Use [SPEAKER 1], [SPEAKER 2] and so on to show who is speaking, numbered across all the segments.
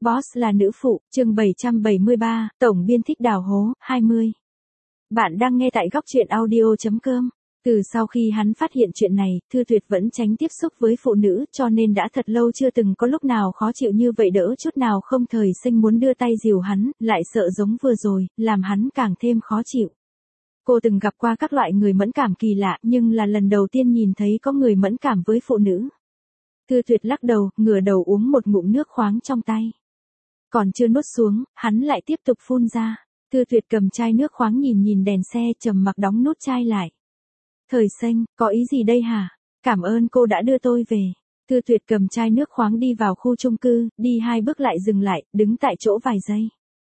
[SPEAKER 1] Boss là nữ phụ, chương 773, tổng biên thích đào hố, 20. Bạn đang nghe tại góc truyện audio.com. Từ sau khi hắn phát hiện chuyện này, Thư Tuyệt vẫn tránh tiếp xúc với phụ nữ cho nên đã thật lâu chưa từng có lúc nào khó chịu như vậy, đỡ chút nào không thời sinh muốn đưa tay dìu hắn, lại sợ giống vừa rồi, làm hắn càng thêm khó chịu. Cô từng gặp qua các loại người mẫn cảm kỳ lạ nhưng là lần đầu tiên nhìn thấy có người mẫn cảm với phụ nữ. Thư Tuyệt lắc đầu, ngửa đầu uống một ngụm nước khoáng trong tay. Còn chưa nuốt xuống, hắn lại tiếp tục phun ra. Thư Tuyệt cầm chai nước khoáng nhìn đèn xe, trầm mặc đóng nút chai lại. Thời Sinh, có ý gì đây hả? Cảm ơn cô đã đưa tôi về. Thư Tuyệt cầm chai nước khoáng đi vào khu chung cư, đi 2 bước lại dừng lại, đứng tại chỗ vài giây.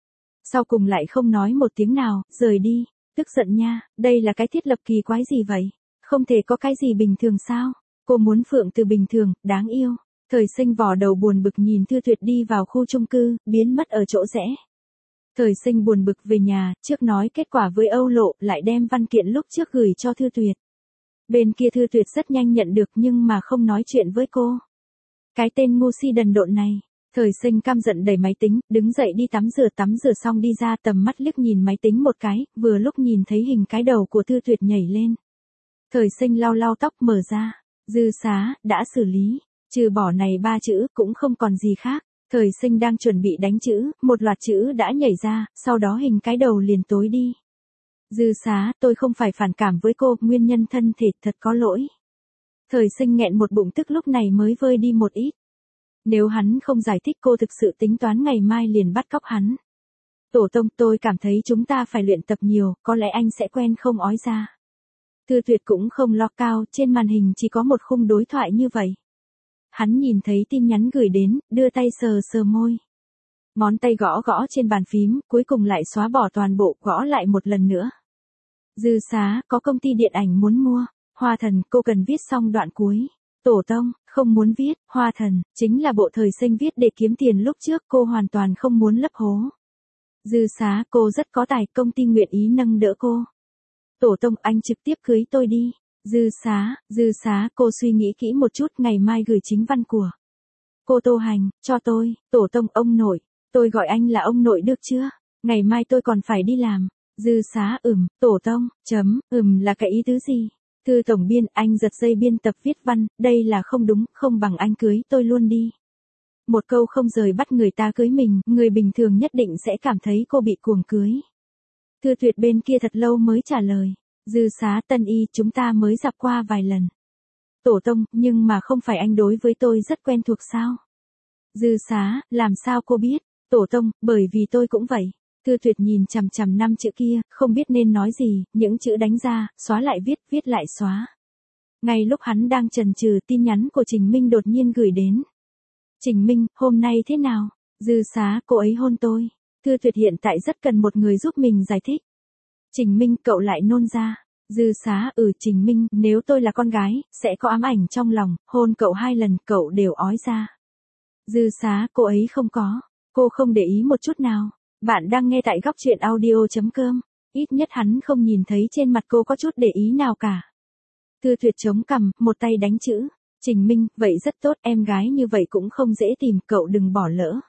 [SPEAKER 1] Sau cùng lại không nói một tiếng nào, rời đi. Tức giận nha, đây là cái thiết lập kỳ quái gì vậy? Không thể có cái gì bình thường sao? Cô muốn Phượng Từ bình thường, đáng yêu. Thời Sinh vò đầu buồn bực nhìn Thư Tuyệt đi vào khu chung cư, biến mất ở chỗ rẽ. Thời Sinh buồn bực về nhà, trước nói kết quả với Âu Lộ, lại đem văn kiện lúc trước gửi cho Thư Tuyệt. Bên kia Thư Tuyệt rất nhanh nhận được nhưng mà không nói chuyện với cô. Cái tên ngu si đần độn này. Thời Sinh căm giận đẩy máy tính, đứng dậy đi tắm rửa xong đi ra, tầm mắt liếc nhìn máy tính một cái, vừa lúc nhìn thấy hình cái đầu của Thư Tuyệt nhảy lên. Thời Sinh lau tóc mở ra. Dư xá, đã xử lý. Trừ bỏ này 3 chữ, cũng không còn gì khác. Thời Sinh đang chuẩn bị đánh chữ, một loạt chữ đã nhảy ra, sau đó hình cái đầu liền tối đi. Dư xá, tôi không phải phản cảm với cô, nguyên nhân thân thể, thật có lỗi. Thời Sinh nghẹn một bụng tức lúc này mới vơi đi một ít. Nếu hắn không giải thích, cô thực sự tính toán ngày mai liền bắt cóc hắn. Tổ tông, tôi cảm thấy chúng ta phải luyện tập nhiều, có lẽ anh sẽ quen không ói ra. Thư Tuyệt cũng không lo cao, trên màn hình chỉ có một khung đối thoại như vậy. Hắn nhìn thấy tin nhắn gửi đến, đưa tay sờ môi. Ngón tay gõ trên bàn phím, cuối cùng lại xóa bỏ toàn bộ, gõ lại một lần nữa. Dư xá, có công ty điện ảnh muốn mua. Hoa Thần, cô cần viết xong đoạn cuối. Tổ tông, không muốn viết. Hoa Thần, chính là bộ Thời Sinh viết để kiếm tiền lúc trước, cô hoàn toàn không muốn lấp hố. Dư xá, cô rất có tài, công ty nguyện ý nâng đỡ cô. Tổ tông, anh trực tiếp cưới tôi đi. Dư xá, cô suy nghĩ kỹ một chút, ngày mai gửi chính văn của cô Tô Hành, cho tôi. Tổ tông, ông nội. Tôi gọi anh là ông nội được chưa? Ngày mai tôi còn phải đi làm. Dư xá, tổ tông, là cái ý tứ gì? Thư tổng biên, anh giật dây biên tập viết văn, đây là không đúng, không bằng anh cưới tôi luôn đi. Một câu không rời bắt người ta cưới mình, người bình thường nhất định sẽ cảm thấy cô bị cuồng cưới. Thư Tuyệt bên kia thật lâu mới trả lời. Dư xá, Tân Y, chúng ta mới gặp qua vài lần. Tổ tông, nhưng mà không phải anh đối với tôi rất quen thuộc sao? Dư xá, làm sao cô biết? Tổ tông, bởi vì tôi cũng vậy. Thư Tuyệt nhìn chằm 5 chữ kia, không biết nên nói gì, những chữ đánh ra, xóa lại viết lại xóa. Ngay lúc hắn đang chần chừ, tin nhắn của Trình Minh đột nhiên gửi đến. Trình Minh, hôm nay thế nào? Dư xá, cô ấy hôn tôi. Thư Tuyệt hiện tại rất cần một người giúp mình giải thích. Trình Minh, cậu lại nôn ra. Dư xá, Trình Minh, nếu tôi là con gái, sẽ có ám ảnh trong lòng, hôn cậu 2 lần, cậu đều ói ra. Dư xá, cô ấy không có. Cô không để ý một chút nào. Bạn đang nghe tại góc truyện audio.com. Ít nhất hắn không nhìn thấy trên mặt cô có chút để ý nào cả. Thư Tuyệt chống cằm, một tay đánh chữ. Trình Minh, vậy rất tốt, em gái như vậy cũng không dễ tìm, cậu đừng bỏ lỡ.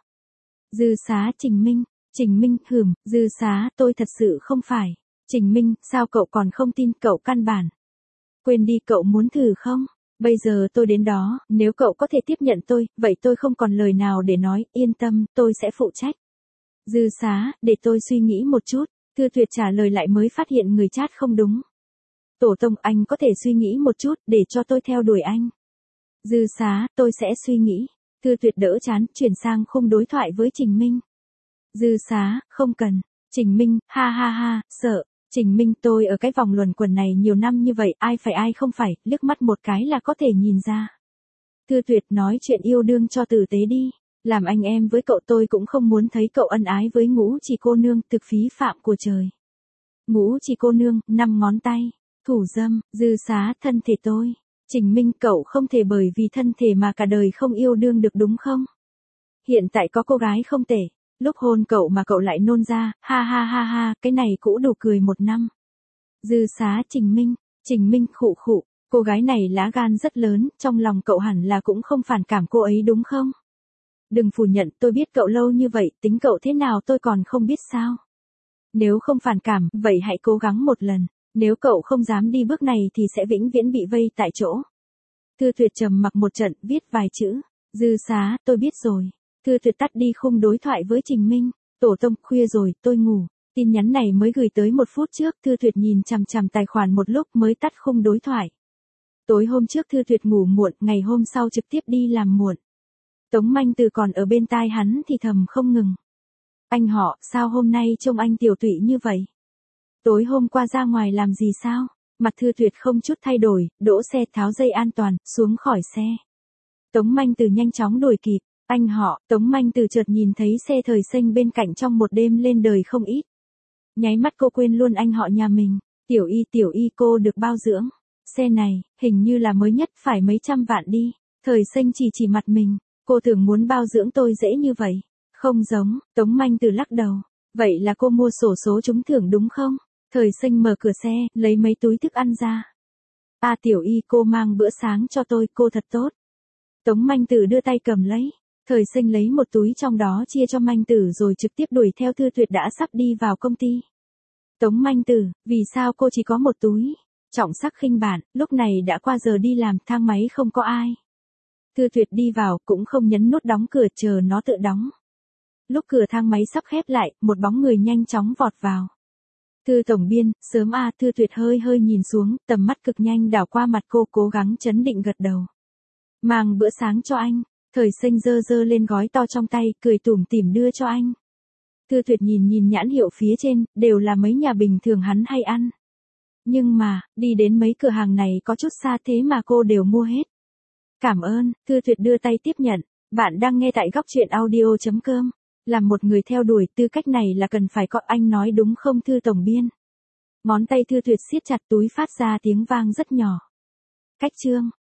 [SPEAKER 1] Dư xá, Trình Minh, Dư xá, tôi thật sự không phải. Trình Minh, sao cậu còn không tin, cậu căn bản. Quên đi, cậu muốn thử không? Bây giờ tôi đến đó, nếu cậu có thể tiếp nhận tôi, vậy tôi không còn lời nào để nói, yên tâm, tôi sẽ phụ trách. Dư xá, để tôi suy nghĩ một chút. Thư Tuyệt trả lời lại mới phát hiện người chat không đúng. Tổ tông, anh có thể suy nghĩ một chút, để cho tôi theo đuổi anh. Dư xá, tôi sẽ suy nghĩ. Thư Tuyệt đỡ chán, chuyển sang khung đối thoại với Trình Minh. Dư xá, không cần. Trình Minh, ha, sợ. Trình Minh, tôi ở cái vòng luẩn quẩn này nhiều năm như vậy, ai phải ai không phải, liếc mắt một cái là có thể nhìn ra. Thư Tuyệt, nói chuyện yêu đương cho tử tế đi. Làm anh em với cậu, tôi cũng không muốn thấy cậu ân ái với Ngũ Chỉ cô nương, thực phí phạm của trời. Ngũ Chỉ cô nương, 5 ngón tay. Thủ dâm. Dư xá, thân thể tôi. Trình Minh, cậu không thể bởi vì thân thể mà cả đời không yêu đương được đúng không? Hiện tại có cô gái không tệ. Lúc hôn cậu mà cậu lại nôn ra, ha, cái này cũ đủ cười 1 năm. Dư xá, Trình Minh, khụ, cô gái này lá gan rất lớn, trong lòng cậu hẳn là cũng không phản cảm cô ấy đúng không? Đừng phủ nhận, tôi biết cậu lâu như vậy, tính cậu thế nào tôi còn không biết sao. Nếu không phản cảm, vậy hãy cố gắng một lần. Nếu cậu không dám đi bước này thì sẽ vĩnh viễn bị vây tại chỗ. Thư Tuyệt trầm mặc một trận, viết vài chữ. Dư Xá, tôi biết rồi. Thư Tuyệt tắt đi khung đối thoại với Trình Minh. Tổ tông, khuya rồi, tôi ngủ. Tin nhắn này mới gửi tới 1 phút trước, Thư Tuyệt nhìn chằm chằm tài khoản một lúc mới tắt khung đối thoại. Tối hôm trước Thư Tuyệt ngủ muộn, ngày hôm sau trực tiếp đi làm muộn. Tống Manh Từ còn ở bên tai hắn thì thầm không ngừng. Anh họ, sao hôm nay trông anh tiểu tụy như vậy? Tối hôm qua ra ngoài làm gì sao? Mặt Thư Tuyệt không chút thay đổi, đỗ xe tháo dây an toàn, xuống khỏi xe. Tống Manh Từ nhanh chóng đuổi kịp. Anh họ, Tống Manh Từ chợt nhìn thấy xe thời xanh bên cạnh trong một đêm lên đời không ít. Nháy mắt cô quên luôn anh họ nhà mình. Tiểu y cô được bao dưỡng. Xe này, hình như là mới nhất, phải mấy trăm vạn đi. Thời xanh chỉ mặt mình. Cô tưởng muốn bao dưỡng tôi dễ như vậy. Không giống, Tống Manh Từ lắc đầu. Vậy là cô mua xổ số trúng thưởng đúng không? Thời xanh mở cửa xe, lấy mấy túi thức ăn ra. Tiểu y cô mang bữa sáng cho tôi, cô thật tốt. Tống Manh Từ đưa tay cầm lấy. Thời xanh lấy một túi trong đó chia cho Manh Tử rồi trực tiếp đuổi theo Thư Tuyệt đã sắp đi vào công ty. Tống Manh Tử, vì sao cô chỉ có một túi? Trọng Sắc khinh bạn, lúc này đã qua giờ đi làm, thang máy không có ai. Thư Tuyệt đi vào, cũng không nhấn nút đóng cửa chờ nó tự đóng. Lúc cửa thang máy sắp khép lại, một bóng người nhanh chóng vọt vào. Thư tổng biên, sớm Thư Tuyệt hơi nhìn xuống, tầm mắt cực nhanh đảo qua mặt cô, cố gắng trấn định gật đầu. Mang bữa sáng cho anh. Thời xanh giơ lên gói to trong tay, cười tủm tỉm đưa cho anh. Thư Tuyệt nhìn nhãn hiệu phía trên, đều là mấy nhà bình thường hắn hay ăn. Nhưng mà, đi đến mấy cửa hàng này có chút xa thế mà cô đều mua hết. Cảm ơn, Thư Tuyệt đưa tay tiếp nhận. Bạn đang nghe tại góc truyện audio.com. Làm một người theo đuổi tư cách này là cần phải có, anh nói đúng không Thư tổng biên? Ngón tay Thư Tuyệt siết chặt túi phát ra tiếng vang rất nhỏ. Cách chương.